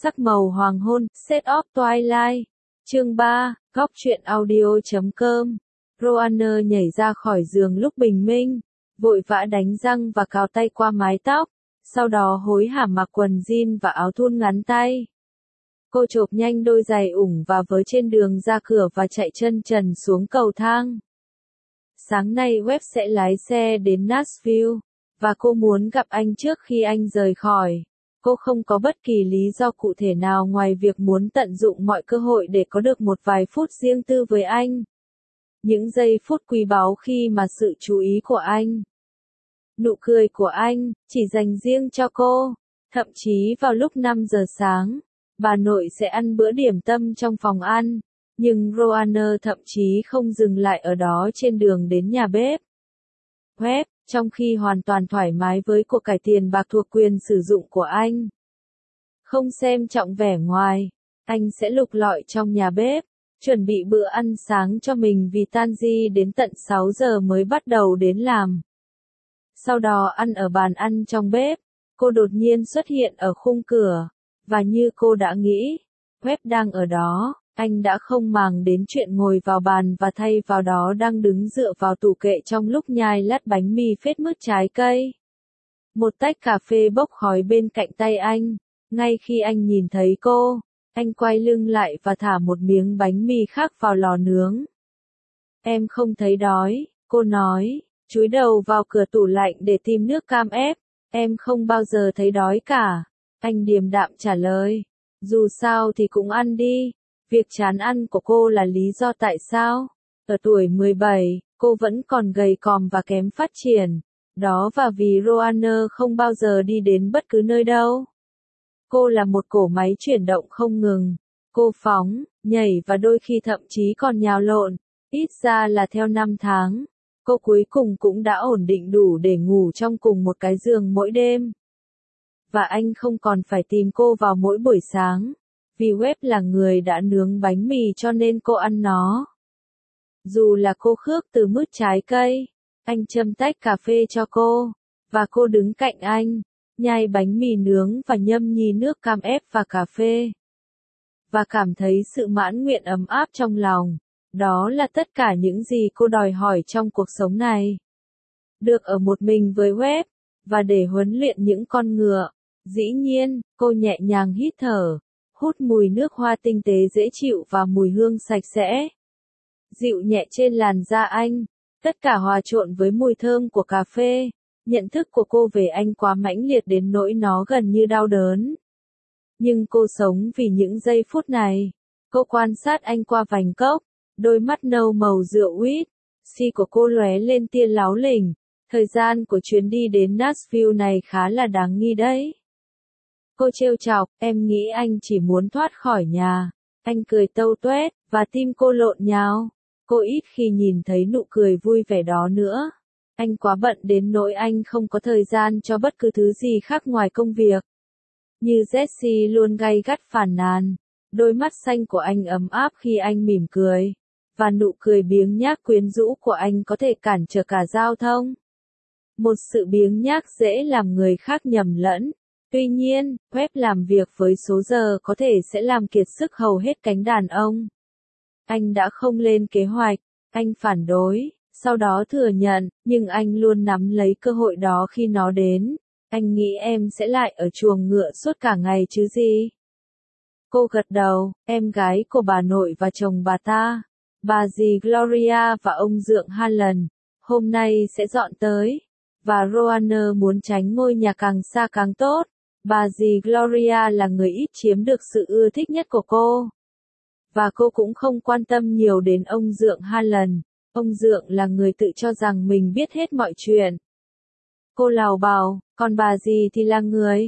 Sắc màu hoàng hôn, Shades of Twilight. Chương 3, góc truyện audio.com. Roanna nhảy ra khỏi giường lúc bình minh, vội vã đánh răng và cào tay qua mái tóc, sau đó hối hả mặc quần jean và áo thun ngắn tay. Cô chộp nhanh đôi giày ủng và vớ trên đường ra cửa và chạy chân trần xuống cầu thang. Sáng nay Webb sẽ lái xe đến Nashville, và cô muốn gặp anh trước khi anh rời khỏi. Cô không có bất kỳ lý do cụ thể nào ngoài việc muốn tận dụng mọi cơ hội để có được một vài phút riêng tư với anh. Những giây phút quý báu khi mà sự chú ý của anh, nụ cười của anh, chỉ dành riêng cho cô. Thậm chí vào lúc 5 giờ sáng, bà nội sẽ ăn bữa điểm tâm trong phòng ăn, nhưng Roanna thậm chí không dừng lại ở đó trên đường đến nhà bếp. Webb, trong khi hoàn toàn thoải mái với cuộc cải tiền bạc thuộc quyền sử dụng của anh, không xem trọng vẻ ngoài, anh sẽ lục lọi trong nhà bếp, chuẩn bị bữa ăn sáng cho mình vì Tanji đến tận 6 giờ mới bắt đầu đến làm. Sau đó ăn ở bàn ăn trong bếp, cô đột nhiên xuất hiện ở khung cửa, và như cô đã nghĩ, Webb đang ở đó. Anh đã không màng đến chuyện ngồi vào bàn và thay vào đó đang đứng dựa vào tủ kệ trong lúc nhai lát bánh mì phết mứt trái cây. Một tách cà phê bốc khói bên cạnh tay anh. Ngay khi anh nhìn thấy cô, anh quay lưng lại và thả một miếng bánh mì khác vào lò nướng. Em không thấy đói, cô nói, chúi đầu vào cửa tủ lạnh để tìm nước cam ép. Em không bao giờ thấy đói cả. Anh điềm đạm trả lời. Dù sao thì cũng ăn đi. Việc chán ăn của cô là lý do tại sao, ở tuổi 17, cô vẫn còn gầy còm và kém phát triển. Đó và vì Roanna không bao giờ đi đến bất cứ nơi đâu. Cô là một cỗ máy chuyển động không ngừng. Cô phóng, nhảy và đôi khi thậm chí còn nhào lộn. Ít ra là theo năm tháng, cô cuối cùng cũng đã ổn định đủ để ngủ trong cùng một cái giường mỗi đêm. Và anh không còn phải tìm cô vào mỗi buổi sáng. Vì Webb là người đã nướng bánh mì cho nên cô ăn nó. Dù là cô khước từ mứt trái cây, anh châm tách cà phê cho cô, và cô đứng cạnh anh, nhai bánh mì nướng và nhâm nhi nước cam ép và cà phê. Và cảm thấy sự mãn nguyện ấm áp trong lòng. Đó là tất cả những gì cô đòi hỏi trong cuộc sống này. Được ở một mình với Webb, và để huấn luyện những con ngựa. Dĩ nhiên, cô nhẹ nhàng hít thở. Hút mùi nước hoa tinh tế dễ chịu và mùi hương sạch sẽ, dịu nhẹ trên làn da anh, tất cả hòa trộn với mùi thơm của cà phê. Nhận thức của cô về anh quá mãnh liệt đến nỗi nó gần như đau đớn. Nhưng cô sống vì những giây phút này. Cô quan sát anh qua vành cốc, đôi mắt nâu màu rượu huýt, si của cô lóe lên tia láo lỉnh. Thời gian của chuyến đi đến Nashville này khá là đáng nghi đấy. Cô trêu chọc, em nghĩ anh chỉ muốn thoát khỏi nhà. Anh cười tâu tuét, và tim cô lộn nhào. Cô ít khi nhìn thấy nụ cười vui vẻ đó nữa. Anh quá bận đến nỗi anh không có thời gian cho bất cứ thứ gì khác ngoài công việc. Như Jessie luôn gay gắt phàn nàn. Đôi mắt xanh của anh ấm áp khi anh mỉm cười. Và nụ cười biếng nhác quyến rũ của anh có thể cản trở cả giao thông. Một sự biếng nhác dễ làm người khác nhầm lẫn. Tuy nhiên, Webb làm việc với số giờ có thể sẽ làm kiệt sức hầu hết cánh đàn ông. Anh đã không lên kế hoạch, anh phản đối, sau đó thừa nhận, nhưng anh luôn nắm lấy cơ hội đó khi nó đến. Anh nghĩ em sẽ lại ở chuồng ngựa suốt cả ngày chứ gì? Cô gật đầu, em gái của bà nội và chồng bà ta, bà dì Gloria và ông dượng Harlan, hôm nay sẽ dọn tới. Và Roanna muốn tránh ngôi nhà càng xa càng tốt. Bà dì Gloria là người ít chiếm được sự ưa thích nhất của cô. Và cô cũng không quan tâm nhiều đến ông dượng Harlan. Ông dượng là người tự cho rằng mình biết hết mọi chuyện. Cô lào bào, còn bà dì thì là người.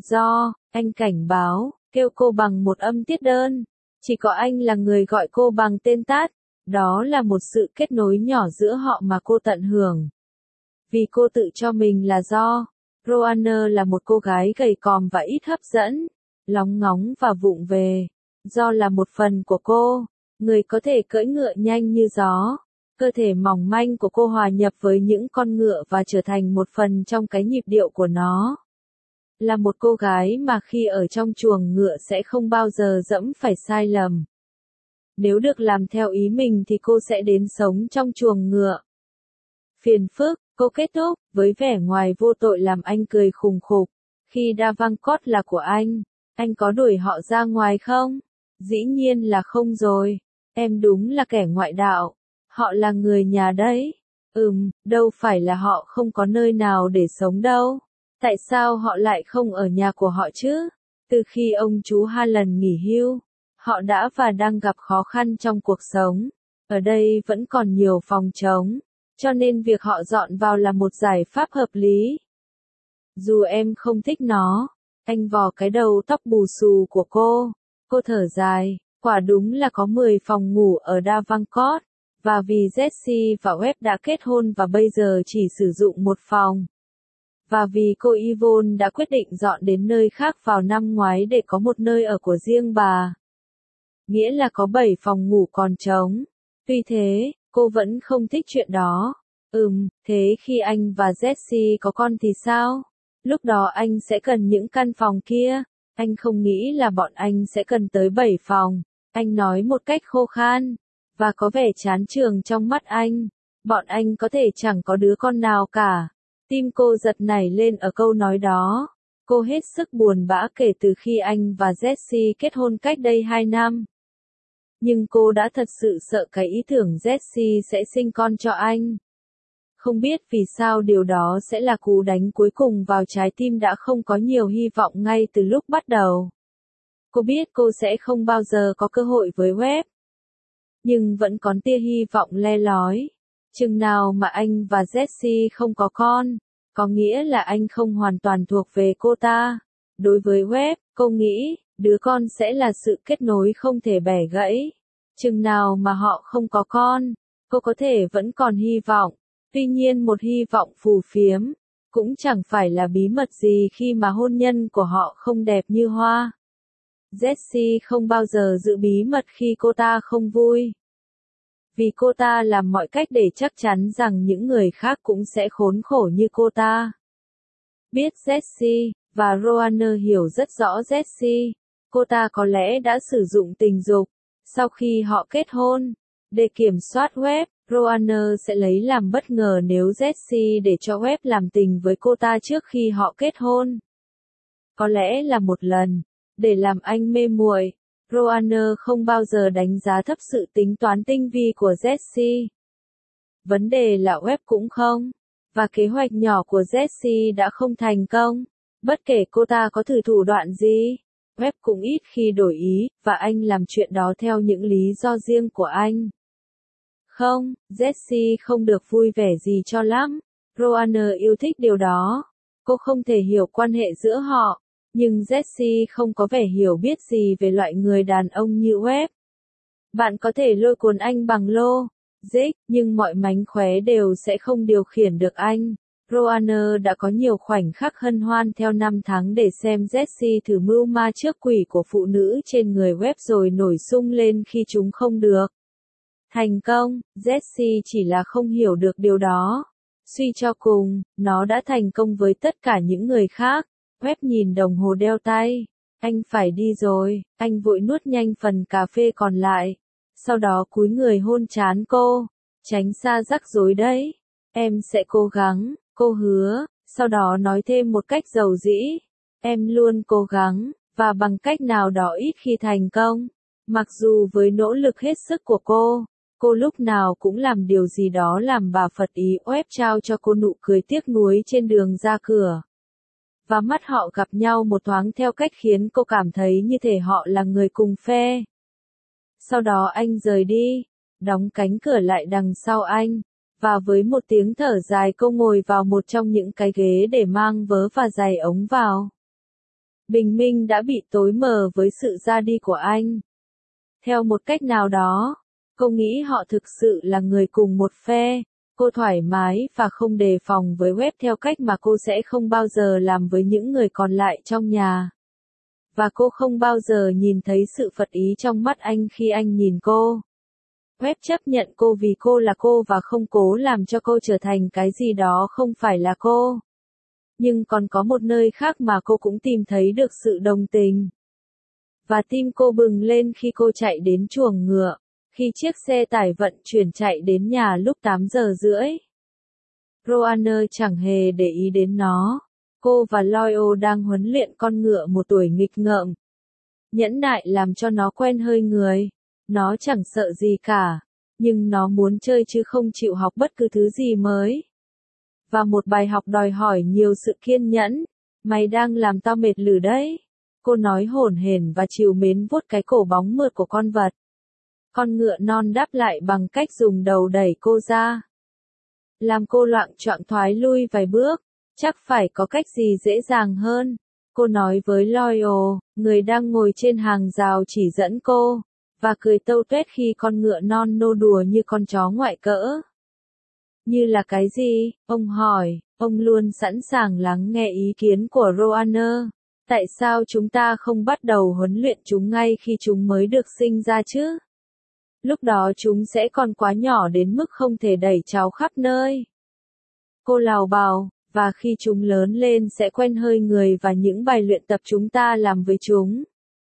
Anh cảnh báo, kêu cô bằng một âm tiết đơn. Chỉ có anh là người gọi cô bằng tên tát. Đó là một sự kết nối nhỏ giữa họ mà cô tận hưởng. Vì cô tự cho mình là Roanna là một cô gái gầy còm và ít hấp dẫn, lóng ngóng và vụng về. Là một phần của cô, người có thể cưỡi ngựa nhanh như gió. Cơ thể mỏng manh của cô hòa nhập với những con ngựa và trở thành một phần trong cái nhịp điệu của nó. là một cô gái mà khi ở trong chuồng ngựa sẽ không bao giờ dẫm phải sai lầm. Nếu được làm theo ý mình thì cô sẽ đến sống trong chuồng ngựa. Phiền phức, cô kết thúc, với vẻ ngoài vô tội làm anh cười khùng khục. Khi Davenport là của anh có đuổi họ ra ngoài không? Dĩ nhiên là không rồi. Em đúng là kẻ ngoại đạo. Họ là người nhà đấy. Đâu phải là họ không có nơi nào để sống đâu. Tại sao họ lại không ở nhà của họ chứ? Từ khi ông chú Harlan nghỉ hưu, họ đã và đang gặp khó khăn trong cuộc sống. Ở đây vẫn còn nhiều phòng trống, cho nên việc họ dọn vào là một giải pháp hợp lý. Dù em không thích nó, anh vò cái đầu tóc bù xù của cô thở dài, quả đúng là có 10 phòng ngủ ở Davenport, và vì Jessie và Webb đã kết hôn và bây giờ chỉ sử dụng một phòng. Và vì cô Yvonne đã quyết định dọn đến nơi khác vào năm ngoái để có một nơi ở của riêng bà. Nghĩa là có 7 phòng ngủ còn trống. Tuy thế, cô vẫn không thích chuyện đó. Thế khi anh và Jessie có con thì sao? Lúc đó anh sẽ cần những căn phòng kia. Anh không nghĩ là bọn anh sẽ cần tới 7 phòng. Anh nói một cách khô khan, và có vẻ chán chường trong mắt anh. Bọn anh có thể chẳng có đứa con nào cả. Tim cô giật nảy lên ở câu nói đó. Cô hết sức buồn bã kể từ khi anh và Jessie kết hôn cách đây 2 năm. Nhưng cô đã thật sự sợ cái ý tưởng Jessie sẽ sinh con cho anh. Không biết vì sao điều đó sẽ là cú đánh cuối cùng vào trái tim đã không có nhiều hy vọng ngay từ lúc bắt đầu. Cô biết cô sẽ không bao giờ có cơ hội với Webb. Nhưng vẫn còn tia hy vọng le lói. Chừng nào mà anh và Jessie không có con, có nghĩa là anh không hoàn toàn thuộc về cô ta. Đối với Webb, cô nghĩ, đứa con sẽ là sự kết nối không thể bẻ gãy. Chừng nào mà họ không có con, cô có thể vẫn còn hy vọng. Tuy nhiên một hy vọng phù phiếm, cũng chẳng phải là bí mật gì khi mà hôn nhân của họ không đẹp như hoa. Jessie không bao giờ giữ bí mật khi cô ta không vui. Vì cô ta làm mọi cách để chắc chắn rằng những người khác cũng sẽ khốn khổ như cô ta. Biết Jessie, và Roanna hiểu rất rõ Jessie, cô ta có lẽ đã sử dụng tình dục. Sau khi họ kết hôn, để kiểm soát Webb, Roanna sẽ lấy làm bất ngờ nếu Jessie để cho Webb làm tình với cô ta trước khi họ kết hôn. Có lẽ là một lần, để làm anh mê muội. Roanna không bao giờ đánh giá thấp sự tính toán tinh vi của Jessie. Vấn đề là Webb cũng không. Và kế hoạch nhỏ của Jessie đã không thành công. Bất kể cô ta có thử thủ đoạn gì, Webb cũng ít khi đổi ý, và anh làm chuyện đó theo những lý do riêng của anh. Không, Jessie không được vui vẻ gì cho lắm. Roanna yêu thích điều đó. Cô không thể hiểu quan hệ giữa họ. Nhưng Jessie không có vẻ hiểu biết gì về loại người đàn ông như Webb. Bạn có thể lôi cuốn anh bằng lô, dích, nhưng mọi mánh khóe đều sẽ không điều khiển được anh. Roanna đã có nhiều khoảnh khắc hân hoan theo năm tháng để xem Jessie thử mưu ma trước quỷ của phụ nữ trên người Webb rồi nổi sung lên khi chúng không được thành công. Jessie chỉ là không hiểu được điều đó. Suy cho cùng, nó đã thành công với tất cả những người khác. Webb nhìn đồng hồ đeo tay. Anh phải đi rồi. Anh vội nuốt nhanh phần cà phê còn lại. Sau đó cúi người hôn trán cô. Tránh xa rắc rối đấy. Em sẽ cố gắng, cô hứa. Sau đó nói thêm một cách dầu dĩ. Em luôn cố gắng, và bằng cách nào đó ít khi thành công. Mặc dù với nỗ lực hết sức của cô lúc nào cũng làm điều gì đó làm bà Phật ý. Webb trao cho cô nụ cười tiếc nuối trên đường ra cửa. Và mắt họ gặp nhau một thoáng theo cách khiến cô cảm thấy như thể họ là người cùng phe. Sau đó anh rời đi, đóng cánh cửa lại đằng sau anh, và với một tiếng thở dài cô ngồi vào một trong những cái ghế để mang vớ và giày ống vào. Bình minh đã bị tối mờ với sự ra đi của anh. Theo một cách nào đó, cô nghĩ họ thực sự là người cùng một phe. Cô thoải mái và không đề phòng với Webb theo cách mà cô sẽ không bao giờ làm với những người còn lại trong nhà. Và cô không bao giờ nhìn thấy sự phật ý trong mắt anh khi anh nhìn cô. Webb chấp nhận cô vì cô là cô và không cố làm cho cô trở thành cái gì đó không phải là cô. Nhưng còn có một nơi khác mà cô cũng tìm thấy được sự đồng tình. Và tim cô bừng lên khi cô chạy đến chuồng ngựa, khi chiếc xe tải vận chuyển chạy đến nhà lúc 8 giờ rưỡi. Roanna chẳng hề để ý đến nó. Cô và Loyal đang huấn luyện con ngựa một tuổi nghịch ngợm. Nhẫn nại làm cho nó quen hơi người. Nó chẳng sợ gì cả, nhưng nó muốn chơi chứ không chịu học bất cứ thứ gì mới. Và một bài học đòi hỏi nhiều sự kiên nhẫn. Mày đang làm tao mệt lử đấy. Cô nói hổn hển và trìu mến vuốt cái cổ bóng mượt của con vật. Con ngựa non đáp lại bằng cách dùng đầu đẩy cô ra. Làm cô loạng choạng thoái lui vài bước. Chắc phải có cách gì dễ dàng hơn. Cô nói với Loyal, người đang ngồi trên hàng rào chỉ dẫn cô, và cười tâu tuét khi con ngựa non nô đùa như con chó ngoại cỡ. Như là cái gì? Ông hỏi, ông luôn sẵn sàng lắng nghe ý kiến của Roanna. Tại sao chúng ta không bắt đầu huấn luyện chúng ngay khi chúng mới được sinh ra chứ? Lúc đó chúng sẽ còn quá nhỏ đến mức không thể đẩy cháu khắp nơi. Cô lào bào, và khi chúng lớn lên sẽ quen hơi người và những bài luyện tập chúng ta làm với chúng.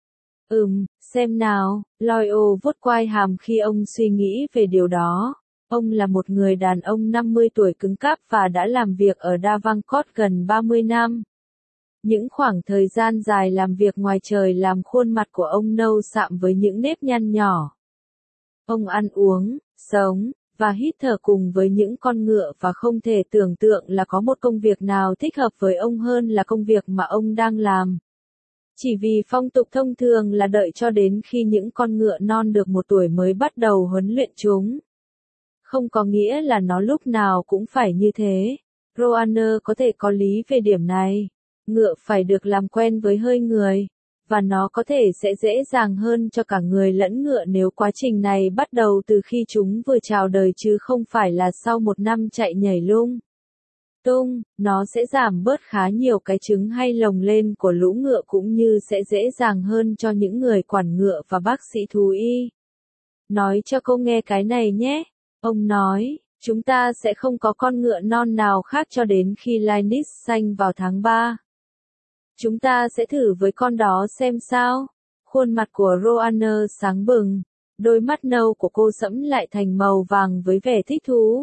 Xem nào, Loyal vuốt quai hàm khi ông suy nghĩ về điều đó. Ông là một người đàn ông 50 tuổi cứng cáp và đã làm việc ở Davenport gần 30 năm. Những khoảng thời gian dài làm việc ngoài trời làm khuôn mặt của ông nâu sạm với những nếp nhăn nhỏ. Ông ăn uống, sống, và hít thở cùng với những con ngựa và không thể tưởng tượng là có một công việc nào thích hợp với ông hơn là công việc mà ông đang làm. Chỉ vì phong tục thông thường là đợi cho đến khi những con ngựa non được 1 tuổi mới bắt đầu huấn luyện chúng. Không có nghĩa là nó lúc nào cũng phải như thế. Roanna có thể có lý về điểm này. Ngựa phải được làm quen với hơi người, và nó có thể sẽ dễ dàng hơn cho cả người lẫn ngựa nếu quá trình này bắt đầu từ khi chúng vừa chào đời chứ không phải là sau 1 năm chạy nhảy lung tung. Nó sẽ giảm bớt khá nhiều cái trứng hay lồng lên của lũ ngựa cũng như sẽ dễ dàng hơn cho những người quản ngựa và bác sĩ thú y. Nói cho cô nghe cái này nhé. Ông nói, chúng ta sẽ không có con ngựa non nào khác cho đến khi Linus sanh vào tháng 3. Chúng ta sẽ thử với con đó xem sao. Khuôn mặt của Roanna sáng bừng, đôi mắt nâu của cô sẫm lại thành màu vàng với vẻ thích thú.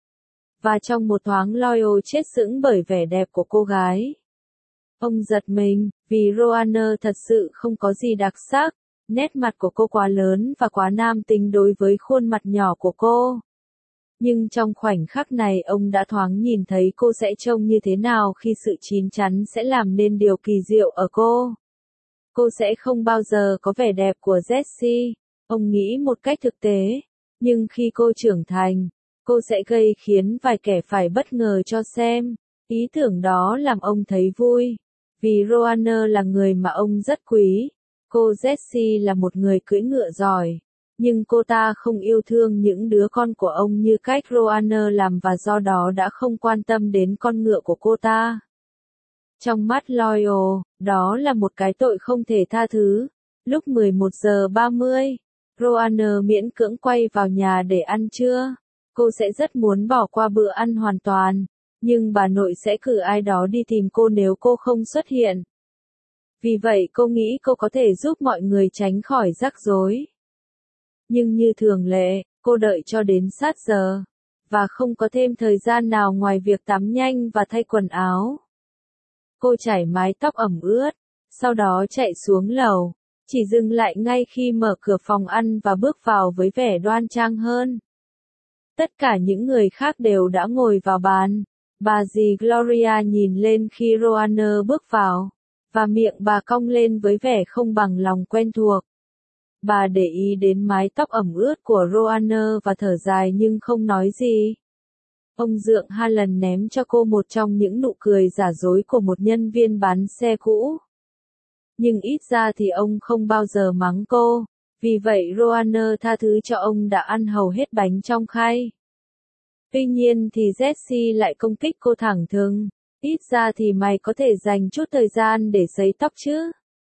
Và trong một thoáng Loyal chết sững bởi vẻ đẹp của cô gái. Ông giật mình, vì Roanna thật sự không có gì đặc sắc, nét mặt của cô quá lớn và quá nam tính đối với khuôn mặt nhỏ của cô. Nhưng trong khoảnh khắc này ông đã thoáng nhìn thấy cô sẽ trông như thế nào khi sự chín chắn sẽ làm nên điều kỳ diệu ở cô. Cô sẽ không bao giờ có vẻ đẹp của Jessie, ông nghĩ một cách thực tế. Nhưng khi cô trưởng thành, cô sẽ gây khiến vài kẻ phải bất ngờ cho xem. Ý tưởng đó làm ông thấy vui. Vì Roanna là người mà ông rất quý. Cô Jessie là một người cưỡi ngựa giỏi. Nhưng cô ta không yêu thương những đứa con của ông như cách Roanna làm và do đó đã không quan tâm đến con ngựa của cô ta. Trong mắt Loyal, đó là một cái tội không thể tha thứ. Lúc 11 giờ 30, Roanna miễn cưỡng quay vào nhà để ăn trưa. Cô sẽ rất muốn bỏ qua bữa ăn hoàn toàn, nhưng bà nội sẽ cử ai đó đi tìm cô nếu cô không xuất hiện. Vì vậy cô nghĩ cô có thể giúp mọi người tránh khỏi rắc rối. Nhưng như thường lệ, cô đợi cho đến sát giờ, và không có thêm thời gian nào ngoài việc tắm nhanh và thay quần áo. Cô chải mái tóc ẩm ướt, sau đó chạy xuống lầu, chỉ dừng lại ngay khi mở cửa phòng ăn và bước vào với vẻ đoan trang hơn. Tất cả những người khác đều đã ngồi vào bàn. Bà dì Gloria nhìn lên khi Roanna bước vào, và miệng bà cong lên với vẻ không bằng lòng quen thuộc. Bà để ý đến mái tóc ẩm ướt của Roanna và thở dài nhưng không nói gì. Ông dượng Harlan ném cho cô một trong những nụ cười giả dối của một nhân viên bán xe cũ. Nhưng ít ra thì ông không bao giờ mắng cô, vì vậy Roanna tha thứ cho ông đã ăn hầu hết bánh trong khay. Tuy nhiên thì Jessie lại công kích cô thẳng thừng, ít ra thì mày có thể dành chút thời gian để sấy tóc chứ.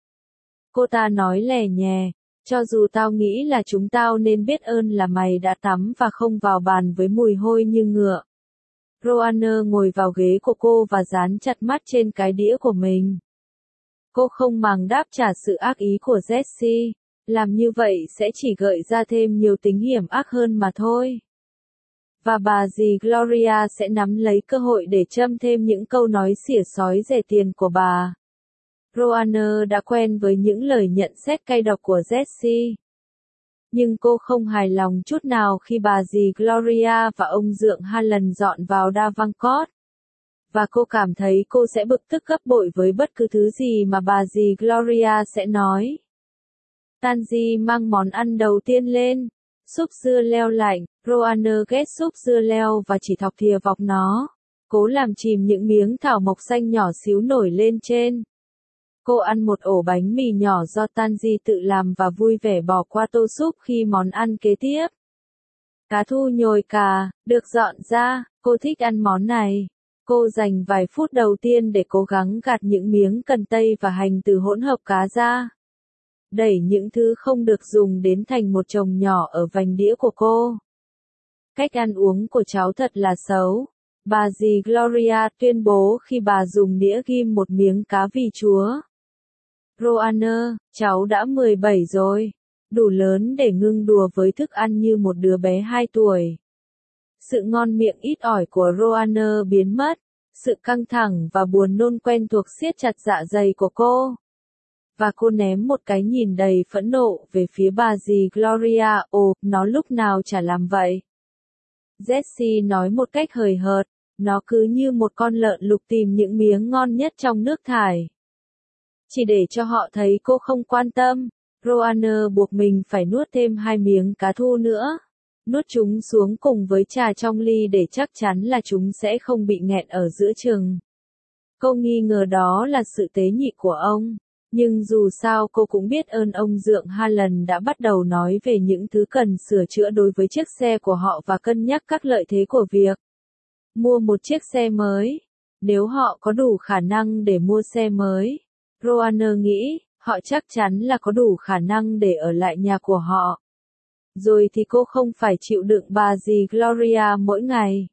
Cô ta nói lè nhè, cho dù tao nghĩ là chúng tao nên biết ơn là mày đã tắm và không vào bàn với mùi hôi như ngựa. Roanna ngồi vào ghế của cô và dán chặt mắt trên cái đĩa của mình. Cô không màng đáp trả sự ác ý của Jesse, làm như vậy sẽ chỉ gợi ra thêm nhiều tính hiểm ác hơn mà thôi. Và bà dì Gloria sẽ nắm lấy cơ hội để châm thêm những câu nói xỉa xói rẻ tiền của bà. Roanna đã quen với những lời nhận xét cay độc của Jesse. Nhưng cô không hài lòng chút nào khi bà dì Gloria và ông dượng Harlan dọn vào Davenport. Và cô cảm thấy cô sẽ bực tức gấp bội với bất cứ thứ gì mà bà dì Gloria sẽ nói. Tansy mang món ăn đầu tiên lên. Súp dưa leo lạnh. Roanna ghét súp dưa leo và chỉ thọc thìa vọc nó. Cố làm chìm những miếng thảo mộc xanh nhỏ xíu nổi lên trên. Cô ăn một ổ bánh mì nhỏ do Tansy tự làm và vui vẻ bỏ qua tô súp khi món ăn kế tiếp. Cá thu nhồi cà, được dọn ra, cô thích ăn món này. Cô dành vài phút đầu tiên để cố gắng gạt những miếng cần tây và hành từ hỗn hợp cá ra. Đẩy những thứ không được dùng đến thành một chồng nhỏ ở vành đĩa của cô. Cách ăn uống của cháu thật là xấu. Bà dì Gloria tuyên bố khi bà dùng đĩa ghim một miếng cá vì chúa. Roanna, cháu đã 17 rồi. Đủ lớn để ngưng đùa với thức ăn như một đứa bé 2 tuổi. Sự ngon miệng ít ỏi của Roanna biến mất. Sự căng thẳng và buồn nôn quen thuộc siết chặt dạ dày của cô. Và cô ném một cái nhìn đầy phẫn nộ về phía bà dì Gloria. Ồ, nó lúc nào chả làm vậy. Jesse nói một cách hời hợt. Nó cứ như một con lợn lục tìm những miếng ngon nhất trong nước thải. Chỉ để cho họ thấy cô không quan tâm, Roanna buộc mình phải nuốt thêm 2 miếng cá thu nữa. Nuốt chúng xuống cùng với trà trong ly để chắc chắn là chúng sẽ không bị nghẹn ở giữa chừng. Cô nghi ngờ đó là sự tế nhị của ông. Nhưng dù sao cô cũng biết ơn ông dượng Harlan đã bắt đầu nói về những thứ cần sửa chữa đối với chiếc xe của họ và cân nhắc các lợi thế của việc mua một chiếc xe mới. Nếu họ có đủ khả năng để mua xe mới, Roanna nghĩ, họ chắc chắn là có đủ khả năng để ở lại nhà của họ. Rồi thì cô không phải chịu đựng bà dì Gloria mỗi ngày.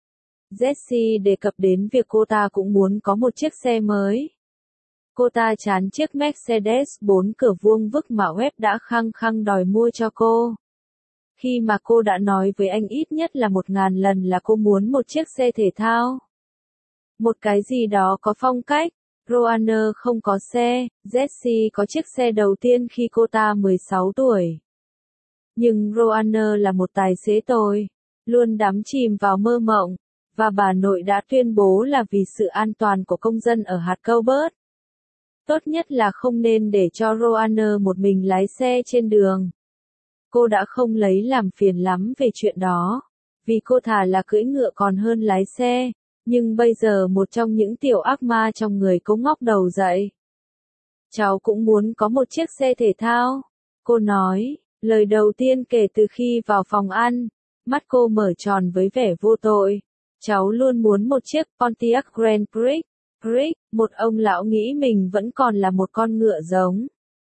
Jesse đề cập đến việc cô ta cũng muốn có một chiếc xe mới. Cô ta chán chiếc Mercedes 4 cửa vuông vức mà Webb đã khăng khăng đòi mua cho cô. Khi mà cô đã nói với anh ít nhất là 1000 lần là cô muốn một chiếc xe thể thao. Một cái gì đó có phong cách. Roanna không có xe, Jesse có chiếc xe đầu tiên khi cô ta 16 tuổi. Nhưng Roanna là một tài xế tồi, luôn đắm chìm vào mơ mộng, và bà nội đã tuyên bố là vì sự an toàn của công dân ở hạt Colbert. Tốt nhất là không nên để cho Roanna một mình lái xe trên đường. Cô đã không lấy làm phiền lắm về chuyện đó, vì cô thà là cưỡi ngựa còn hơn lái xe. Nhưng bây giờ một trong những tiểu ác ma trong người cô ngóc đầu dậy. Cháu cũng muốn có một chiếc xe thể thao. Cô nói, lời đầu tiên kể từ khi vào phòng ăn. Mắt cô mở tròn với vẻ vô tội. Cháu luôn muốn một chiếc Pontiac Grand Prix. Một ông lão nghĩ mình vẫn còn là một con ngựa giống.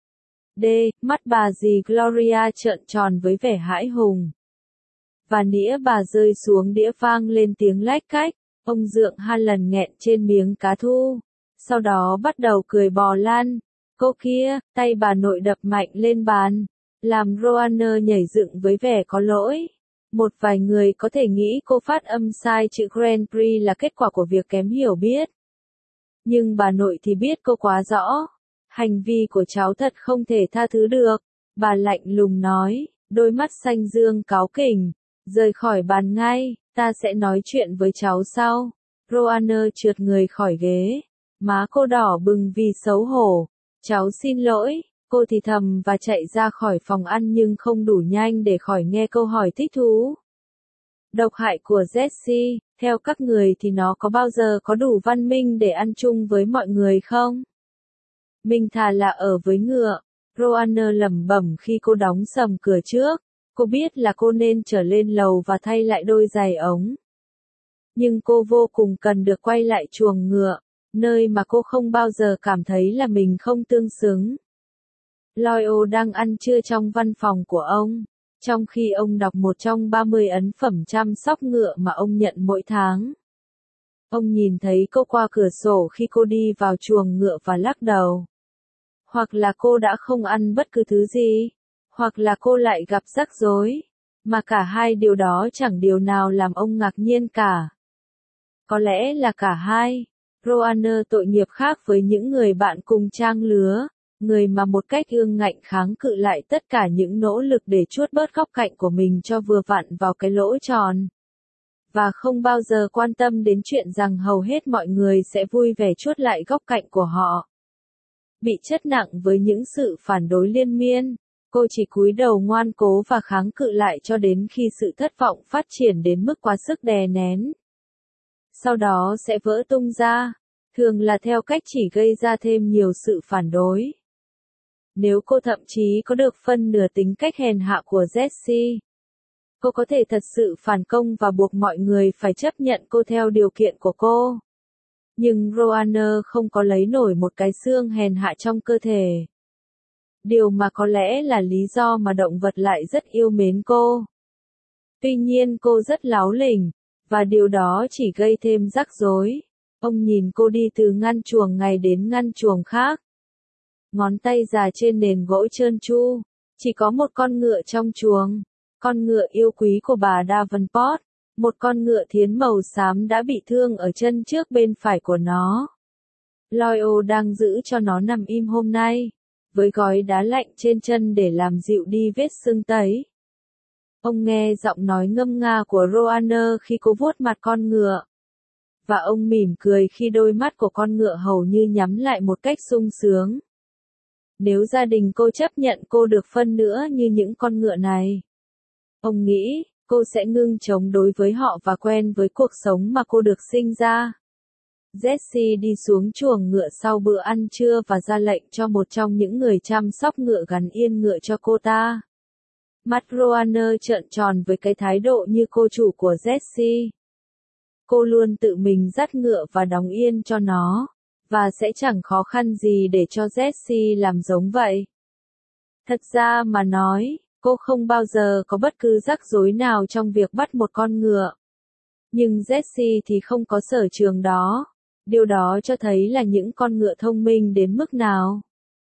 Mắt bà dì Gloria trợn tròn với vẻ hãi hùng. Và nĩa bà rơi xuống đĩa vang lên tiếng lách cách. Ông dượng Harlan nghẹn trên miếng cá thu. Sau đó bắt đầu cười bò lăn. Cô kia, tay bà nội đập mạnh lên bàn. Làm Roanna nhảy dựng với vẻ có lỗi. Một vài người có thể nghĩ cô phát âm sai chữ Grand Prix là kết quả của việc kém hiểu biết. Nhưng bà nội thì biết cô quá rõ. Hành vi của cháu thật không thể tha thứ được. Bà lạnh lùng nói, đôi mắt xanh dương cáu kỉnh. Rời khỏi bàn ngay, ta sẽ nói chuyện với cháu sau. Roanna trượt người khỏi ghế. Má cô đỏ bừng vì xấu hổ. Cháu xin lỗi, cô thì thầm và chạy ra khỏi phòng ăn nhưng không đủ nhanh để khỏi nghe câu hỏi thích thú. Độc hại của Jesse, theo các người thì nó có bao giờ có đủ văn minh để ăn chung với mọi người không? Mình thà là ở với ngựa. Roanna lẩm bẩm khi cô đóng sầm cửa trước. Cô biết là cô nên trở lên lầu và thay lại đôi giày ống. Nhưng cô vô cùng cần được quay lại chuồng ngựa, nơi mà cô không bao giờ cảm thấy là mình không tương xứng. Lloyd đang ăn trưa trong văn phòng của ông, trong khi ông đọc một trong 30 ấn phẩm chăm sóc ngựa mà ông nhận mỗi tháng. Ông nhìn thấy cô qua cửa sổ khi cô đi vào chuồng ngựa và lắc đầu. Hoặc là cô đã không ăn bất cứ thứ gì, hoặc là cô lại gặp rắc rối, mà cả hai điều đó chẳng điều nào làm ông ngạc nhiên cả. Có lẽ là cả hai. Roanna tội nghiệp khác với những người bạn cùng trang lứa, người mà một cách ương ngạnh kháng cự lại tất cả những nỗ lực để chuốt bớt góc cạnh của mình cho vừa vặn vào cái lỗ tròn. Và không bao giờ quan tâm đến chuyện rằng hầu hết mọi người sẽ vui vẻ chuốt lại góc cạnh của họ. Bị chất nặng với những sự phản đối liên miên, cô chỉ cúi đầu ngoan cố và kháng cự lại cho đến khi sự thất vọng phát triển đến mức quá sức đè nén. Sau đó sẽ vỡ tung ra, thường là theo cách chỉ gây ra thêm nhiều sự phản đối. Nếu cô thậm chí có được phân nửa tính cách hèn hạ của Jessie, cô có thể thật sự phản công và buộc mọi người phải chấp nhận cô theo điều kiện của cô. Nhưng Roanna không có lấy nổi một cái xương hèn hạ trong cơ thể. Điều mà có lẽ là lý do mà động vật lại rất yêu mến cô. Tuy nhiên cô rất láo lỉnh, và điều đó chỉ gây thêm rắc rối. Ông nhìn cô đi từ ngăn chuồng này đến ngăn chuồng khác. Ngón tay già trên nền gỗ trơn tru. Chỉ có một con ngựa trong chuồng. Con ngựa yêu quý của bà Davenport. Một con ngựa thiến màu xám đã bị thương ở chân trước bên phải của nó. Loyal đang giữ cho nó nằm im hôm nay, với gói đá lạnh trên chân để làm dịu đi vết sưng tấy. Ông nghe giọng nói ngâm nga của Roanna khi cô vuốt mặt con ngựa. Và ông mỉm cười khi đôi mắt của con ngựa hầu như nhắm lại một cách sung sướng. Nếu gia đình cô chấp nhận cô được phân nữa như những con ngựa này, ông nghĩ, cô sẽ ngưng chống đối với họ và quen với cuộc sống mà cô được sinh ra. Jessie đi xuống chuồng ngựa sau bữa ăn trưa và ra lệnh cho một trong những người chăm sóc ngựa gắn yên ngựa cho cô ta. Mắt Roanna trợn tròn với cái thái độ như cô chủ của Jessie. Cô luôn tự mình dắt ngựa và đóng yên cho nó, và sẽ chẳng khó khăn gì để cho Jessie làm giống vậy. Thật ra mà nói, cô không bao giờ có bất cứ rắc rối nào trong việc bắt một con ngựa. Nhưng Jessie thì không có sở trường đó. Điều đó cho thấy là những con ngựa thông minh đến mức nào.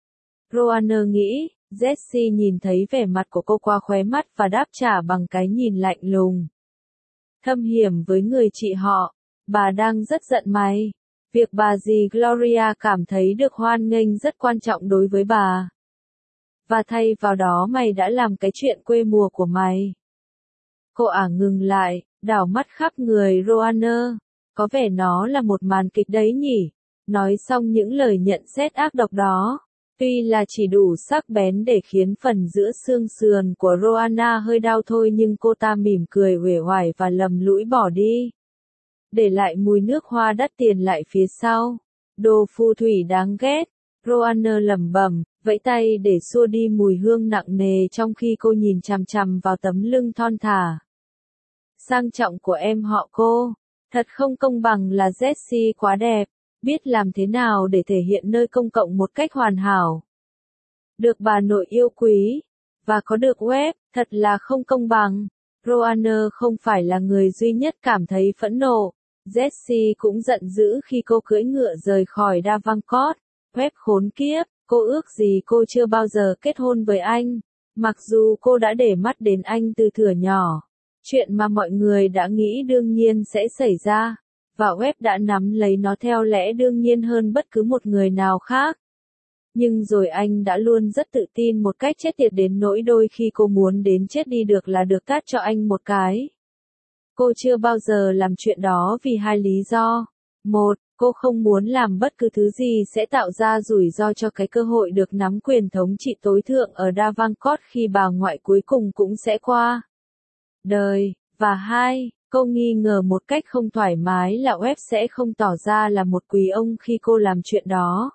Roanna nghĩ, Jessie nhìn thấy vẻ mặt của cô qua khóe mắt và đáp trả bằng cái nhìn lạnh lùng. Thâm hiểm với người chị họ, bà đang rất giận mày. Việc bà dì Gloria cảm thấy được hoan nghênh rất quan trọng đối với bà. Và thay vào đó mày đã làm cái chuyện quê mùa của mày. Cô ngừng lại, đảo mắt khắp người Roanna. Có vẻ nó là một màn kịch đấy nhỉ. Nói xong những lời nhận xét ác độc đó. Tuy là chỉ đủ sắc bén để khiến phần giữa xương sườn của Roanna hơi đau thôi, nhưng cô ta mỉm cười uể oải và lầm lũi bỏ đi. Để lại mùi nước hoa đắt tiền lại phía sau. Đồ phù thủy đáng ghét. Roanna lẩm bẩm, vẫy tay để xua đi mùi hương nặng nề trong khi cô nhìn chằm chằm vào tấm lưng thon thả. Sang trọng của em họ cô. Thật không công bằng là Jessie quá đẹp, biết làm thế nào để thể hiện nơi công cộng một cách hoàn hảo. Được bà nội yêu quý, và có được web, thật là không công bằng. Roanna không phải là người duy nhất cảm thấy phẫn nộ. Jessie cũng giận dữ khi cô cưỡi ngựa rời khỏi Davenport. Web khốn kiếp, cô ước gì cô chưa bao giờ kết hôn với anh. Mặc dù cô đã để mắt đến anh từ thuở nhỏ. Chuyện mà mọi người đã nghĩ đương nhiên sẽ xảy ra, và Webb đã nắm lấy nó theo lẽ đương nhiên hơn bất cứ một người nào khác. Nhưng rồi anh đã luôn rất tự tin một cách chết tiệt đến nỗi đôi khi cô muốn đến chết đi được là được tát cho anh một cái. Cô chưa bao giờ làm chuyện đó vì hai lý do. Một, cô không muốn làm bất cứ thứ gì sẽ tạo ra rủi ro cho cái cơ hội được nắm quyền thống trị tối thượng ở Davenport khi bà ngoại cuối cùng cũng sẽ qua đời. Và hai, cô nghi ngờ một cách không thoải mái là Webb sẽ không tỏ ra là một quý ông khi cô làm chuyện đó.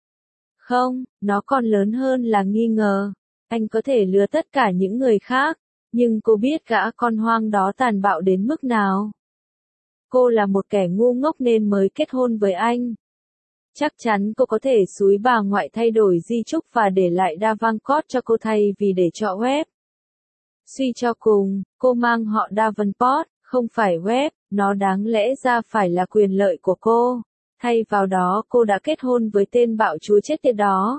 Không, nó còn lớn hơn là nghi ngờ. Anh có thể lừa tất cả những người khác, nhưng cô biết gã con hoang đó tàn bạo đến mức nào. Cô là một kẻ ngu ngốc nên mới kết hôn với anh. Chắc chắn cô có thể xúi bà ngoại thay đổi di chúc và để lại Davenport cho cô thay vì để cho Webb. Suy cho cùng, cô mang họ Davenport, không phải web, nó đáng lẽ ra phải là quyền lợi của cô. Thay vào đó cô đã kết hôn với tên bạo chúa chết tiệt đó.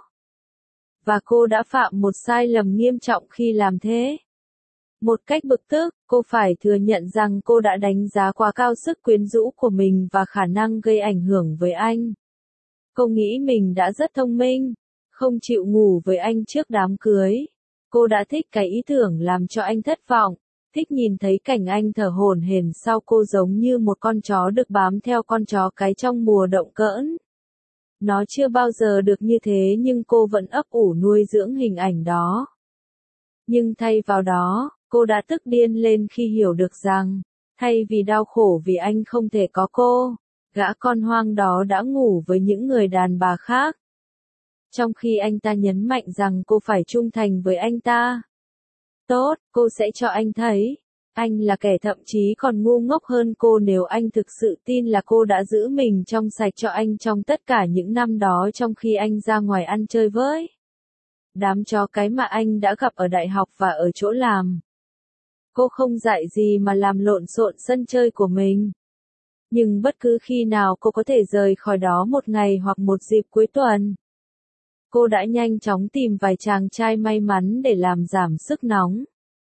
Và cô đã phạm một sai lầm nghiêm trọng khi làm thế. Một cách bực tức, cô phải thừa nhận rằng cô đã đánh giá quá cao sức quyến rũ của mình và khả năng gây ảnh hưởng với anh. Cô nghĩ mình đã rất thông minh, không chịu ngủ với anh trước đám cưới. Cô đã thích cái ý tưởng làm cho anh thất vọng, thích nhìn thấy cảnh anh thở hổn hển sau cô giống như một con chó được bám theo con chó cái trong mùa động cỡn. Nó chưa bao giờ được như thế nhưng cô vẫn ấp ủ nuôi dưỡng hình ảnh đó. Nhưng thay vào đó, cô đã tức điên lên khi hiểu được rằng, thay vì đau khổ vì anh không thể có cô, gã con hoang đó đã ngủ với những người đàn bà khác. Trong khi anh ta nhấn mạnh rằng cô phải trung thành với anh ta. Tốt, cô sẽ cho anh thấy. Anh là kẻ thậm chí còn ngu ngốc hơn cô nếu anh thực sự tin là cô đã giữ mình trong sạch cho anh trong tất cả những năm đó trong khi anh ra ngoài ăn chơi với đám chó cái mà anh đã gặp ở đại học và ở chỗ làm. Cô không dạy gì mà làm lộn xộn sân chơi của mình. Nhưng bất cứ khi nào cô có thể rời khỏi đó một ngày hoặc một dịp cuối tuần, cô đã nhanh chóng tìm vài chàng trai may mắn để làm giảm sức nóng.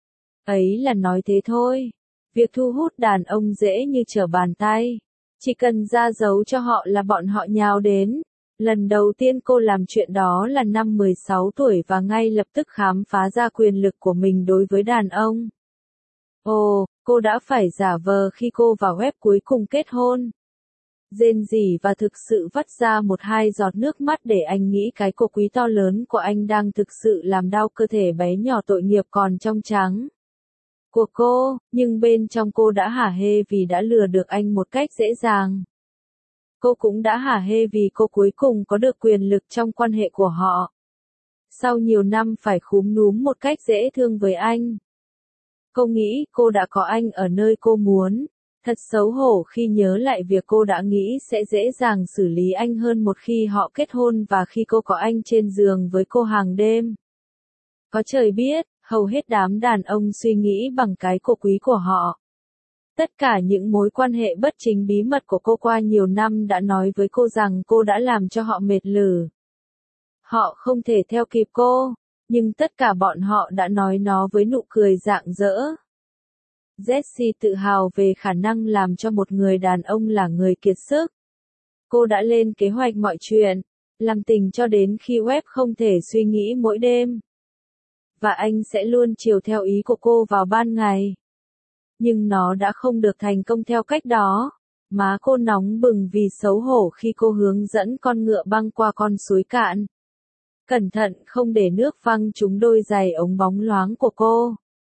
Ấy là nói thế thôi. Việc thu hút đàn ông dễ như trở bàn tay. Chỉ cần ra dấu cho họ là bọn họ nhào đến. Lần đầu tiên cô làm chuyện đó là năm 16 tuổi và ngay lập tức khám phá ra quyền lực của mình đối với đàn ông. Ồ, cô đã phải giả vờ khi cô vào web cuối cùng kết hôn. Rên rỉ và thực sự vắt ra một hai giọt nước mắt để anh nghĩ cái cổ quý to lớn của anh đang thực sự làm đau cơ thể bé nhỏ tội nghiệp còn trong trắng của cô, nhưng bên trong cô đã hả hê vì đã lừa được anh một cách dễ dàng. Cô cũng đã hả hê vì cô cuối cùng có được quyền lực trong quan hệ của họ. Sau nhiều năm phải khúm núm một cách dễ thương với anh. Cô nghĩ cô đã có anh ở nơi cô muốn. Thật xấu hổ khi nhớ lại việc cô đã nghĩ sẽ dễ dàng xử lý anh hơn một khi họ kết hôn và khi cô có anh trên giường với cô hàng đêm. Có trời biết, hầu hết đám đàn ông suy nghĩ bằng cái cổ quý của họ. Tất cả những mối quan hệ bất chính bí mật của cô qua nhiều năm đã nói với cô rằng cô đã làm cho họ mệt lử. Họ không thể theo kịp cô, nhưng tất cả bọn họ đã nói nó với nụ cười rạng rỡ. Jessie tự hào về khả năng làm cho một người đàn ông là người kiệt sức. Cô đã lên kế hoạch mọi chuyện, làm tình cho đến khi web không thể suy nghĩ mỗi đêm. Và anh sẽ luôn chiều theo ý của cô vào ban ngày. Nhưng nó đã không được thành công theo cách đó. Má cô nóng bừng vì xấu hổ khi cô hướng dẫn con ngựa băng qua con suối cạn. Cẩn thận không để nước văng trúng đôi giày ống bóng loáng của cô.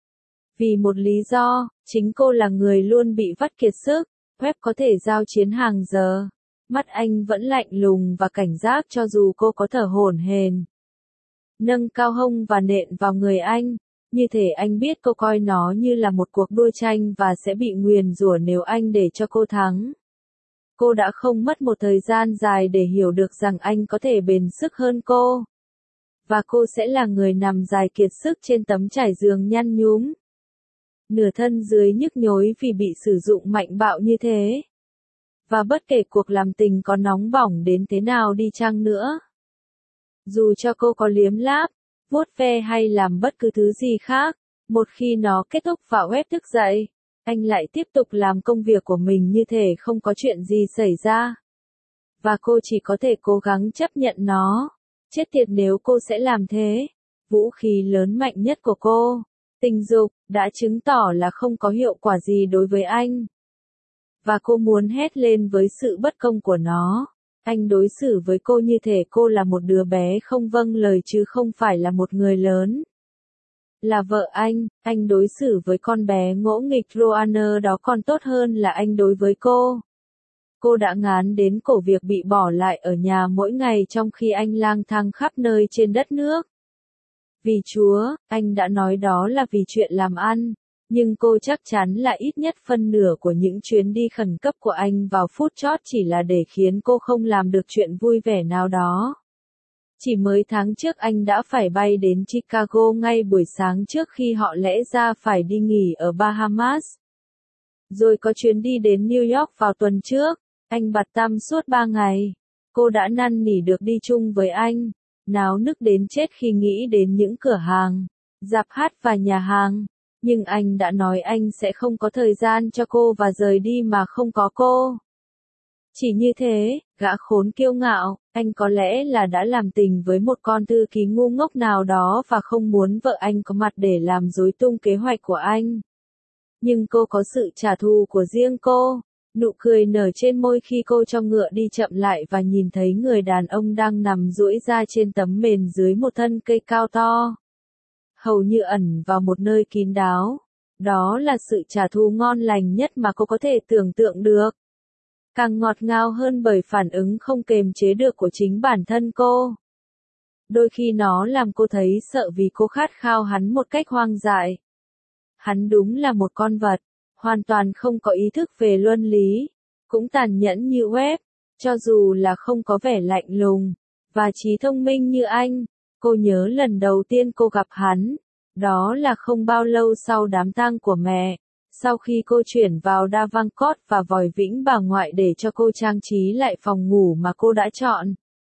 Vì một lý do, chính cô là người luôn bị vắt kiệt sức, web có thể giao chiến hàng giờ. Mắt anh vẫn lạnh lùng và cảnh giác cho dù cô có thở hổn hển. Nâng cao hông và nện vào người anh, như thể anh biết cô coi nó như là một cuộc đua tranh và sẽ bị nguyền rủa nếu anh để cho cô thắng. Cô đã không mất một thời gian dài để hiểu được rằng anh có thể bền sức hơn cô. Và cô sẽ là người nằm dài kiệt sức trên tấm trải giường nhăn nhúm. Nửa thân dưới nhức nhối vì bị sử dụng mạnh bạo như thế. Và bất kể cuộc làm tình có nóng bỏng đến thế nào đi chăng nữa. Dù cho cô có liếm láp, vuốt ve hay làm bất cứ thứ gì khác, một khi nó kết thúc và web thức dậy, anh lại tiếp tục làm công việc của mình như thể không có chuyện gì xảy ra. Và cô chỉ có thể cố gắng chấp nhận nó. Chết tiệt nếu cô sẽ làm thế. Vũ khí lớn mạnh nhất của cô, tình dục, đã chứng tỏ là không có hiệu quả gì đối với anh. Và cô muốn hét lên với sự bất công của nó. Anh đối xử với cô như thể cô là một đứa bé không vâng lời chứ không phải là một người lớn. Là vợ anh đối xử với con bé ngỗ nghịch Roanna đó còn tốt hơn là anh đối với cô. Cô đã ngán đến cổ việc bị bỏ lại ở nhà mỗi ngày trong khi anh lang thang khắp nơi trên đất nước. Vì Chúa, anh đã nói đó là vì chuyện làm ăn, nhưng cô chắc chắn là ít nhất phân nửa của những chuyến đi khẩn cấp của anh vào phút chót chỉ là để khiến cô không làm được chuyện vui vẻ nào đó. Chỉ mới tháng trước anh đã phải bay đến Chicago ngay buổi sáng trước khi họ lẽ ra phải đi nghỉ ở Bahamas. Rồi có chuyến đi đến New York vào tuần trước, anh bặt tăm suốt 3 ngày. Cô đã năn nỉ được đi chung với anh, náo nức đến chết khi nghĩ đến những cửa hàng, rạp hát và nhà hàng. Nhưng anh đã nói anh sẽ không có thời gian cho cô và rời đi mà không có cô. Chỉ như thế, gã khốn kiêu ngạo, anh có lẽ là đã làm tình với một con thư ký ngu ngốc nào đó và không muốn vợ anh có mặt để làm rối tung kế hoạch của anh. Nhưng cô có sự trả thù của riêng cô. Nụ cười nở trên môi khi cô cho ngựa đi chậm lại và nhìn thấy người đàn ông đang nằm duỗi ra trên tấm mền dưới một thân cây cao to. Hầu như ẩn vào một nơi kín đáo. Đó là sự trả thù ngon lành nhất mà cô có thể tưởng tượng được. Càng ngọt ngào hơn bởi phản ứng không kềm chế được của chính bản thân cô. Đôi khi nó làm cô thấy sợ vì cô khát khao hắn một cách hoang dại. Hắn đúng là một con vật, hoàn toàn không có ý thức về luân lý, cũng tàn nhẫn như Webb, cho dù là không có vẻ lạnh lùng, và trí thông minh như anh. Cô nhớ lần đầu tiên cô gặp hắn, đó là không bao lâu sau đám tang của mẹ, sau khi cô chuyển vào Davenport và vòi vĩnh bà ngoại để cho cô trang trí lại phòng ngủ mà cô đã chọn.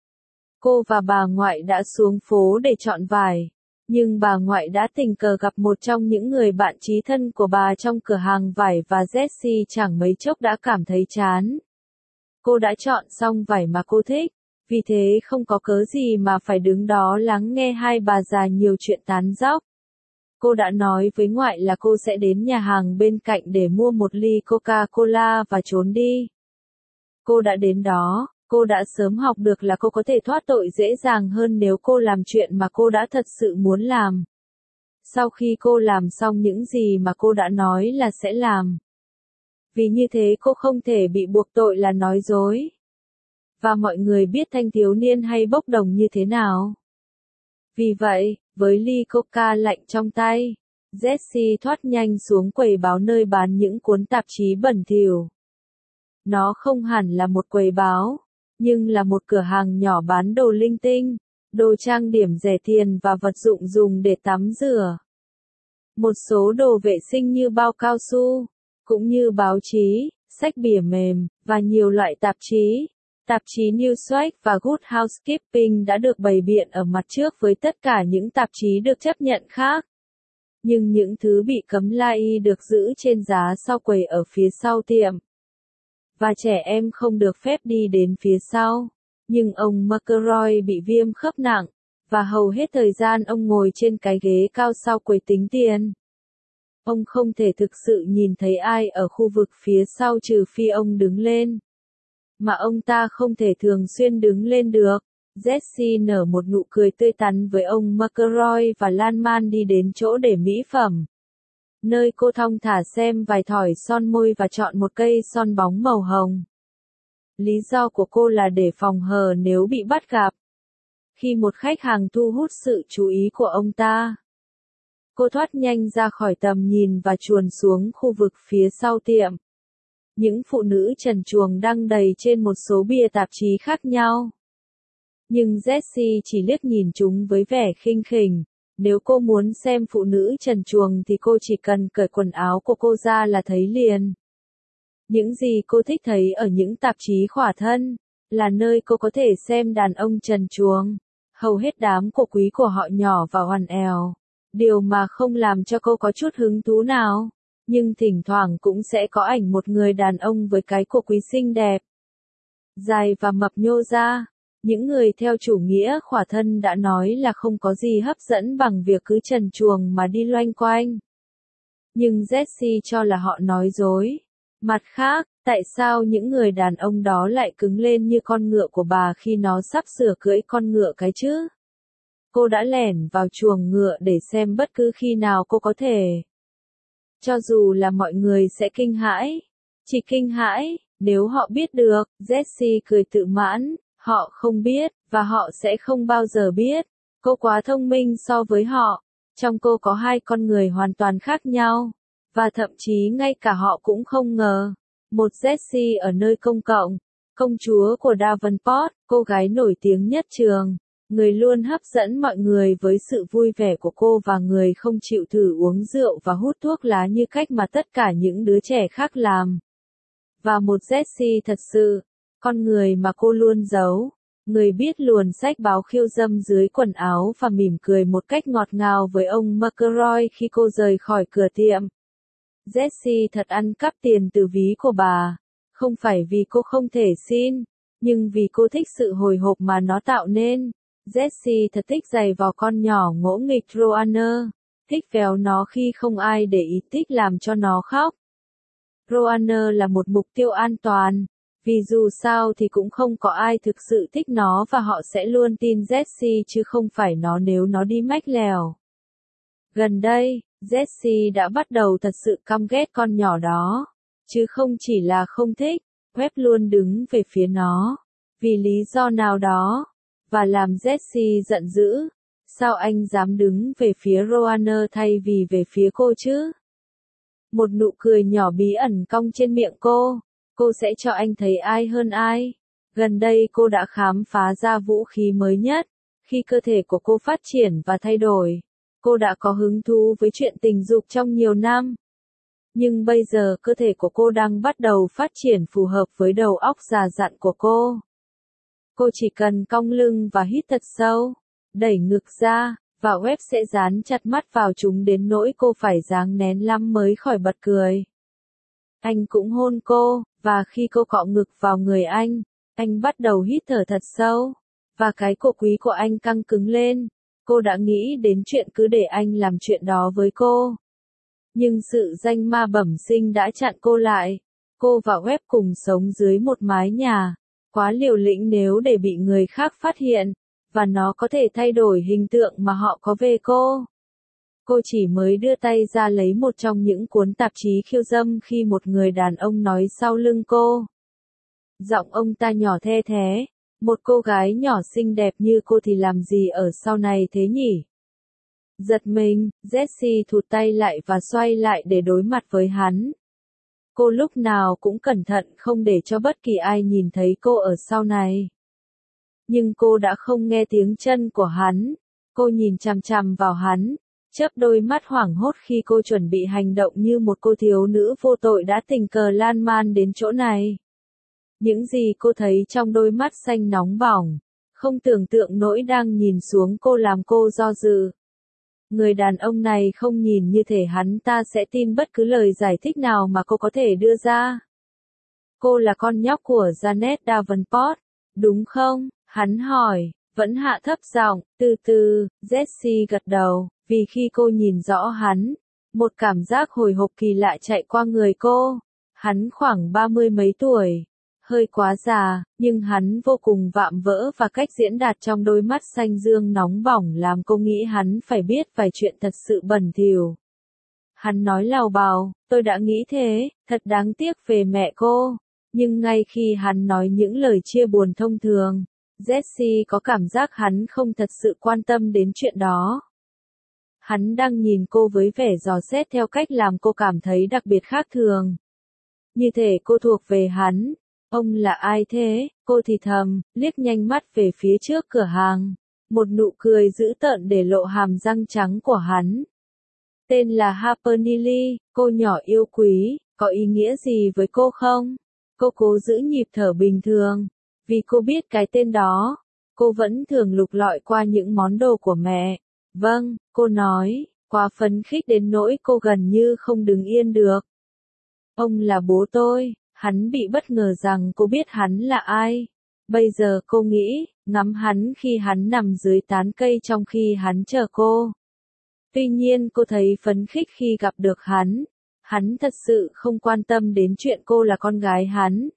Cô và bà ngoại đã xuống phố để chọn vải. Nhưng bà ngoại đã tình cờ gặp một trong những người bạn chí thân của bà trong cửa hàng vải và Jessie chẳng mấy chốc đã cảm thấy chán. Cô đã chọn xong vải mà cô thích, vì thế không có cớ gì mà phải đứng đó lắng nghe hai bà già nhiều chuyện tán dóc. Cô đã nói với ngoại là cô sẽ đến nhà hàng bên cạnh để mua một ly Coca-Cola và trốn đi. Cô đã đến đó. Cô đã sớm học được là cô có thể thoát tội dễ dàng hơn nếu cô làm chuyện mà cô đã thật sự muốn làm. Sau khi cô làm xong những gì mà cô đã nói là sẽ làm. Vì như thế cô không thể bị buộc tội là nói dối. Và mọi người biết thanh thiếu niên hay bốc đồng như thế nào. Vì vậy, với ly coca lạnh trong tay, Jessie thoát nhanh xuống quầy báo nơi bán những cuốn tạp chí bẩn thỉu. Nó không hẳn là một quầy báo, nhưng là một cửa hàng nhỏ bán đồ linh tinh, đồ trang điểm rẻ tiền và vật dụng dùng để tắm rửa. Một số đồ vệ sinh như bao cao su, cũng như báo chí, sách bìa mềm, và nhiều loại tạp chí. Tạp chí Newsweek và Good Housekeeping đã được bày biện ở mặt trước với tất cả những tạp chí được chấp nhận khác. Nhưng những thứ bị cấm lai được giữ trên giá sau quầy ở phía sau tiệm. Và trẻ em không được phép đi đến phía sau. Nhưng ông McElroy bị viêm khớp nặng, và hầu hết thời gian ông ngồi trên cái ghế cao sau quầy tính tiền. Ông không thể thực sự nhìn thấy ai ở khu vực phía sau trừ phi ông đứng lên. Mà ông ta không thể thường xuyên đứng lên được. Jessie nở một nụ cười tươi tắn với ông McElroy và lan man đi đến chỗ để mỹ phẩm. Nơi cô thong thả xem vài thỏi son môi và chọn một cây son bóng màu hồng. Lý do của cô là để phòng hờ nếu bị bắt gặp. Khi một khách hàng thu hút sự chú ý của ông ta, cô thoát nhanh ra khỏi tầm nhìn và chuồn xuống khu vực phía sau tiệm. Những phụ nữ trần truồng đăng đầy trên một số bìa tạp chí khác nhau. Nhưng Jessie chỉ liếc nhìn chúng với vẻ khinh khỉnh. Nếu cô muốn xem phụ nữ trần truồng thì cô chỉ cần cởi quần áo của cô ra là thấy liền. Những gì cô thích thấy ở những tạp chí khỏa thân, là nơi cô có thể xem đàn ông trần truồng. Hầu hết đám của quý của họ nhỏ và hoàn èo. Điều mà không làm cho cô có chút hứng thú nào. Nhưng thỉnh thoảng cũng sẽ có ảnh một người đàn ông với cái cổ quý xinh đẹp, dài và mập nhô ra. Những người theo chủ nghĩa khỏa thân đã nói là không có gì hấp dẫn bằng việc cứ trần truồng mà đi loanh quanh. Nhưng Jessie cho là họ nói dối. Mặt khác, tại sao những người đàn ông đó lại cứng lên như con ngựa của bà khi nó sắp sửa cưỡi con ngựa cái chứ? Cô đã lẻn vào chuồng ngựa để xem bất cứ khi nào cô có thể. Cho dù là mọi người sẽ kinh hãi. Chỉ kinh hãi, nếu họ biết được. Jessie cười tự mãn. Họ không biết, và họ sẽ không bao giờ biết. Cô quá thông minh so với họ. Trong cô có hai con người hoàn toàn khác nhau. Và thậm chí ngay cả họ cũng không ngờ. Một Jessie ở nơi công cộng. Công chúa của Davenport, cô gái nổi tiếng nhất trường. Người luôn hấp dẫn mọi người với sự vui vẻ của cô và người không chịu thử uống rượu và hút thuốc lá như cách mà tất cả những đứa trẻ khác làm. Và một Jessie thật sự, con người mà cô luôn giấu. Người biết luồn sách báo khiêu dâm dưới quần áo và mỉm cười một cách ngọt ngào với ông McElroy khi cô rời khỏi cửa tiệm. Jessie thật ăn cắp tiền từ ví của bà. Không phải vì cô không thể xin, nhưng vì cô thích sự hồi hộp mà nó tạo nên. Jessie thật thích giày vò con nhỏ ngỗ nghịch Roanna, thích véo nó khi không ai để ý, thích làm cho nó khóc. Roanna là một mục tiêu an toàn, vì dù sao thì cũng không có ai thực sự thích nó và họ sẽ luôn tin Jessie chứ không phải nó nếu nó đi mách lèo. Gần đây, Jessie đã bắt đầu thật sự căm ghét con nhỏ đó, chứ không chỉ là không thích, Webb luôn đứng về phía nó, vì lý do nào đó, và làm Jessie giận dữ. Sao anh dám đứng về phía Roanna thay vì về phía cô chứ? Một nụ cười nhỏ bí ẩn cong trên miệng cô sẽ cho anh thấy ai hơn ai. Gần đây cô đã khám phá ra vũ khí mới nhất, khi cơ thể của cô phát triển và thay đổi. Cô đã có hứng thú với chuyện tình dục trong nhiều năm. Nhưng bây giờ cơ thể của cô đang bắt đầu phát triển phù hợp với đầu óc già dặn của cô. Cô chỉ cần cong lưng và hít thật sâu, đẩy ngực ra, và Webb sẽ dán chặt mắt vào chúng đến nỗi cô phải ráng nén lắm mới khỏi bật cười. Anh cũng hôn cô, và khi cô cọ ngực vào người anh bắt đầu hít thở thật sâu, và cái cổ quý của anh căng cứng lên. Cô đã nghĩ đến chuyện cứ để anh làm chuyện đó với cô. Nhưng sự danh ma bẩm sinh đã chặn cô lại. Cô và Webb cùng sống dưới một mái nhà, quá liều lĩnh nếu để bị người khác phát hiện, và nó có thể thay đổi hình tượng mà họ có về cô. Cô chỉ mới đưa tay ra lấy một trong những cuốn tạp chí khiêu dâm khi một người đàn ông nói sau lưng cô. Giọng ông ta nhỏ the thé, một cô gái nhỏ xinh đẹp như cô thì làm gì ở sau này thế nhỉ? Giật mình, Jessie thụt tay lại và xoay lại để đối mặt với hắn. Cô lúc nào cũng cẩn thận không để cho bất kỳ ai nhìn thấy cô ở sau này. Nhưng cô đã không nghe tiếng chân của hắn. Cô nhìn chằm chằm vào hắn, chớp đôi mắt hoảng hốt khi cô chuẩn bị hành động như một cô thiếu nữ vô tội đã tình cờ lan man đến chỗ này. Những gì cô thấy trong đôi mắt xanh nóng bỏng, không tưởng tượng nổi đang nhìn xuống cô làm cô do dự. Người đàn ông này không nhìn như thể hắn ta sẽ tin bất cứ lời giải thích nào mà cô có thể đưa ra. Cô là con nhóc của Janet Davenport, đúng không? Hắn hỏi, vẫn hạ thấp giọng. Từ từ, Jessie gật đầu, vì khi cô nhìn rõ hắn, một cảm giác hồi hộp kỳ lạ chạy qua người cô. Hắn khoảng 30 mấy tuổi, hơi quá già, nhưng hắn vô cùng vạm vỡ và cách diễn đạt trong đôi mắt xanh dương nóng bỏng làm cô nghĩ hắn phải biết vài chuyện thật sự bẩn thỉu. Hắn nói lào bào, tôi đã nghĩ thế, thật đáng tiếc về mẹ cô. Nhưng ngay khi hắn nói những lời chia buồn thông thường, Jessie có cảm giác hắn không thật sự quan tâm đến chuyện đó. Hắn đang nhìn cô với vẻ dò xét theo cách làm cô cảm thấy đặc biệt khác thường. Như thể cô thuộc về hắn. Ông là ai thế? Cô thì thầm, liếc nhanh mắt về phía trước cửa hàng. Một nụ cười dữ tợn để lộ hàm răng trắng của hắn. Tên là Harper Neely, cô nhỏ yêu quý, có ý nghĩa gì với cô không? Cô cố giữ nhịp thở bình thường. Vì cô biết cái tên đó, cô vẫn thường lục lọi qua những món đồ của mẹ. Vâng, cô nói, quá phấn khích đến nỗi cô gần như không đứng yên được. Ông là bố tôi. Hắn bị bất ngờ rằng cô biết hắn là ai. Bây giờ cô nghĩ, ngắm hắn khi hắn nằm dưới tán cây trong khi hắn chờ cô. Tuy nhiên cô thấy phấn khích khi gặp được hắn. Hắn thật sự không quan tâm đến chuyện cô là con gái hắn.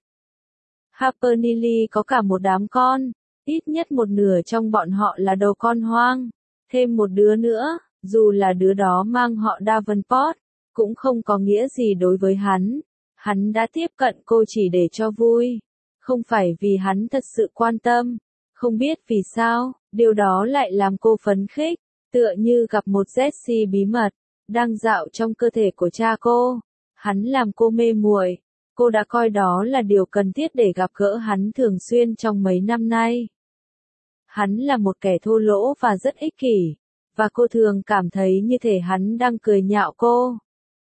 Harper Neely có cả một đám con, ít nhất một nửa trong bọn họ là đầu con hoang. Thêm một đứa nữa, dù là đứa đó mang họ Davenport, cũng không có nghĩa gì đối với hắn. Hắn đã tiếp cận cô chỉ để cho vui, không phải vì hắn thật sự quan tâm. Không biết vì sao, điều đó lại làm cô phấn khích, tựa như gặp một Jessie bí mật, đang dạo trong cơ thể của cha cô. Hắn làm cô mê muội, cô đã coi đó là điều cần thiết để gặp gỡ hắn thường xuyên trong mấy năm nay. Hắn là một kẻ thô lỗ và rất ích kỷ, và cô thường cảm thấy như thể hắn đang cười nhạo cô.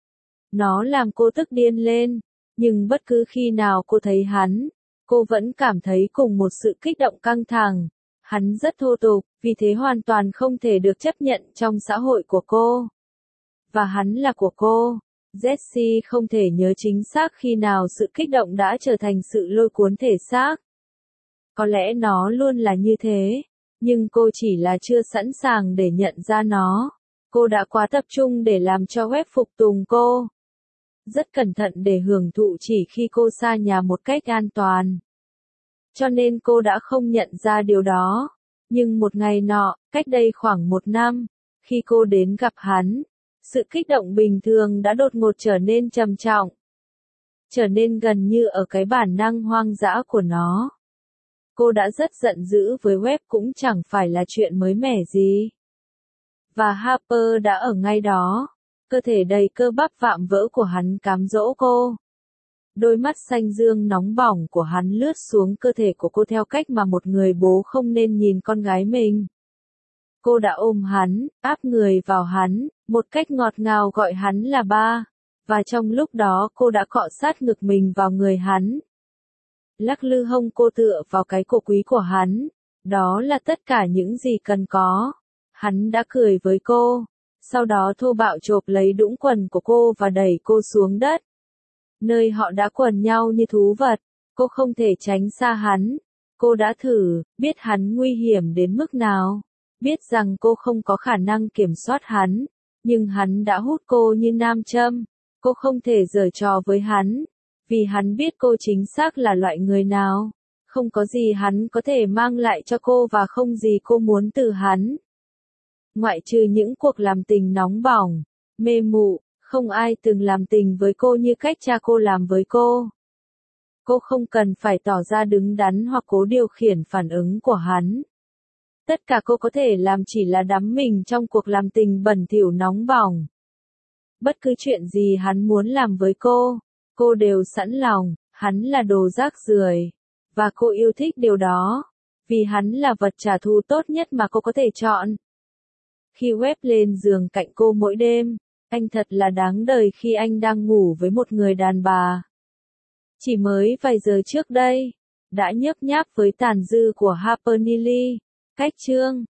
Nó làm cô tức điên lên, nhưng bất cứ khi nào cô thấy hắn, cô vẫn cảm thấy cùng một sự kích động căng thẳng. Hắn rất thô tục, vì thế hoàn toàn không thể được chấp nhận trong xã hội của cô. Và hắn là của cô. Jessie không thể nhớ chính xác khi nào sự kích động đã trở thành sự lôi cuốn thể xác. Có lẽ nó luôn là như thế, nhưng cô chỉ là chưa sẵn sàng để nhận ra nó. Cô đã quá tập trung để làm cho web phục tùng cô. Rất cẩn thận để hưởng thụ chỉ khi cô xa nhà một cách an toàn. Cho nên cô đã không nhận ra điều đó. Nhưng một ngày nọ, cách đây khoảng 1 năm, khi cô đến gặp hắn, sự kích động bình thường đã đột ngột trở nên trầm trọng. Trở nên gần như ở cái bản năng hoang dã của nó. Cô đã rất giận dữ với web cũng chẳng phải là chuyện mới mẻ gì. Và Harper đã ở ngay đó. Cơ thể đầy cơ bắp vạm vỡ của hắn cám dỗ cô. Đôi mắt xanh dương nóng bỏng của hắn lướt xuống cơ thể của cô theo cách mà một người bố không nên nhìn con gái mình. Cô đã ôm hắn, áp người vào hắn, một cách ngọt ngào gọi hắn là ba. Và trong lúc đó cô đã cọ sát ngực mình vào người hắn. Lắc lư hông cô tựa vào cái cổ quý của hắn. Đó là tất cả những gì cần có. Hắn đã cười với cô. Sau đó thô bạo chộp lấy đũng quần của cô và đẩy cô xuống đất. Nơi họ đã quần nhau như thú vật. Cô không thể tránh xa hắn. Cô đã thử, biết hắn nguy hiểm đến mức nào. Biết rằng cô không có khả năng kiểm soát hắn. Nhưng hắn đã hút cô như nam châm. Cô không thể giở trò với hắn. Vì hắn biết cô chính xác là loại người nào. Không có gì hắn có thể mang lại cho cô và không gì cô muốn từ hắn. Ngoại trừ những cuộc làm tình nóng bỏng, mê mụ, không ai từng làm tình với cô như cách cha cô làm với cô. Cô không cần phải tỏ ra đứng đắn hoặc cố điều khiển phản ứng của hắn. Tất cả cô có thể làm chỉ là đắm mình trong cuộc làm tình bẩn thỉu nóng bỏng. Bất cứ chuyện gì hắn muốn làm với cô đều sẵn lòng. Hắn là đồ rác rưởi. Và cô yêu thích điều đó. Vì hắn là vật trả thù tốt nhất mà cô có thể chọn. Khi web lên giường cạnh cô mỗi đêm, anh thật là đáng đời khi anh đang ngủ với một người đàn bà. Chỉ mới vài giờ trước đây, đã nhấp nháp với tàn dư của Harper Neely. Cách chương